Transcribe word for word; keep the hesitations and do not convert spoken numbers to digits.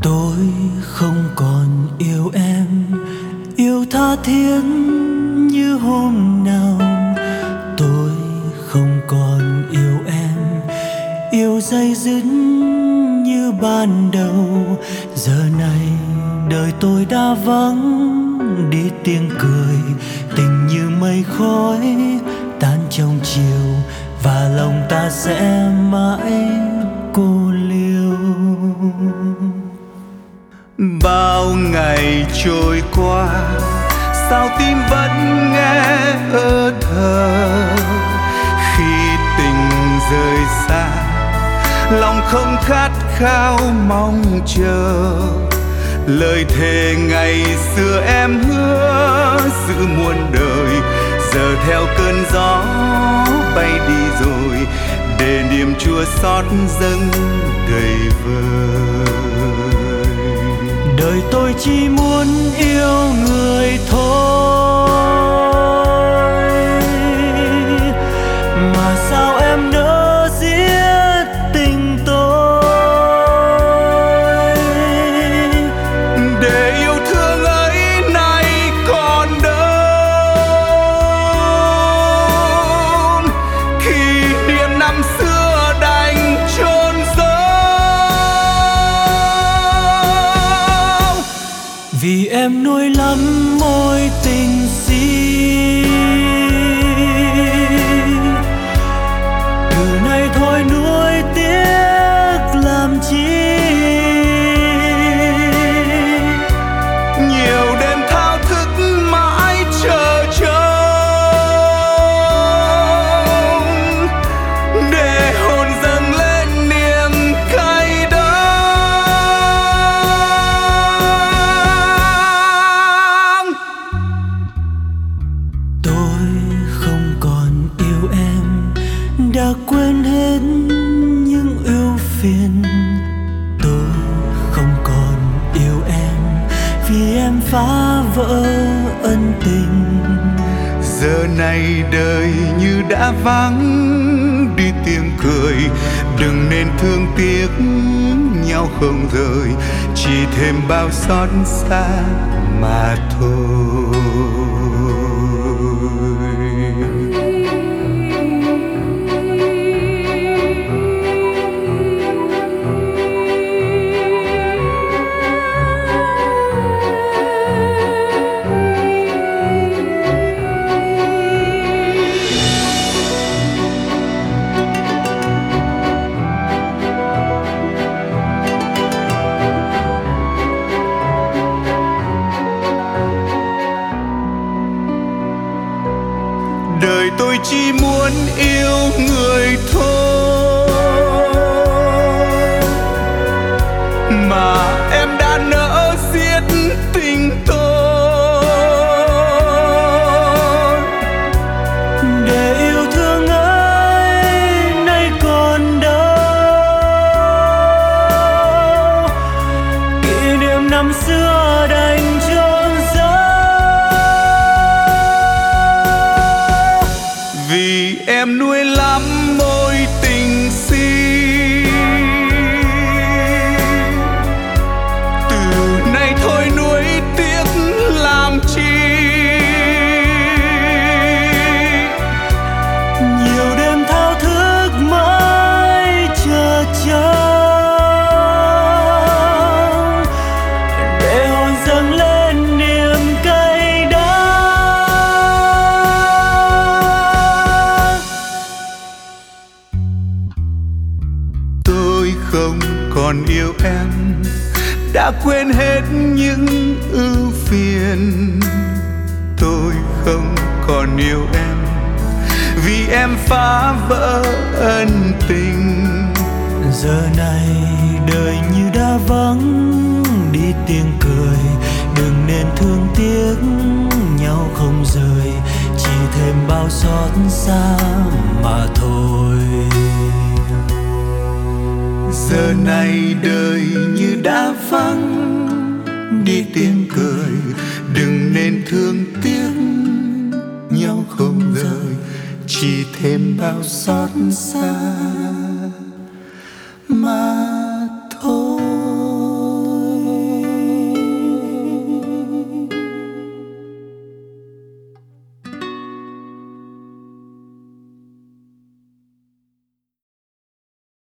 Tôi không còn yêu em, yêu tha thiết như hôm nào. Tôi không còn yêu em, yêu dây dứt như ban đầu. Giờ này đời tôi đã vắng đi tiếng cười, tình như mây khói tan trong chiều, và lòng ta sẽ mãi cô liêu. Bao ngày trôi qua, sao tim vẫn nghe ơ thờ. Khi tình rời xa, lòng không khát khao mong chờ. Lời thề ngày xưa em hứa giữ muôn đời, giờ theo cơn gió bay đi rồi, để niềm chua xót dâng đầy vơi. Đời tôi chỉ muốn yêu người thôi, mà sao em nỡ giết tình tôi. Để yêu thương ấy nay còn đâu, kỷ niệm năm xưa đành chôn giấu. Vì em nuối lắm mối tình si, từ nay thôi nuối tiếc làm chi. Nhiều đêm thao thức mãi chờ trông, để hồn dâng lên niềm cay đắng. Tôi không còn yêu em, đã quên hết những ưu phiền. Tôi không còn yêu em, vì em phá vỡ ân tình. Giờ này đời như đã vắng đi tiếng cười, đừng nên thương tiếc nhau không rời, chỉ thêm bao xót xa mà thôi. Đời tôi chỉ muốn yêu người thôi, mà em đã nỡ giết tình tôi. Để yêu thương ấy nay còn đâu, kỷ niệm năm xưa đành chôn giấu. Vì em nuối lắm mối tình si, từ nay thôi nuối tiếc làm chi. Nhiều đêm thao thức mãi chờ trông, để hồn dâng lên niềm cay đắng. Tôi không còn yêu em, đã quên hết những ưu phiền. Tôi không còn yêu em, vì em phá vỡ ân tình. Giờ này đời như đã vắng đi tiếng cười, đừng nên thương tiếc nhau không rời, chỉ thêm bao xót xa mà thôi. Giờ này đời như đã vắng đi tiếng cười, đừng nên thương tiếc nhau không rời, chỉ thêm bao xót xa mà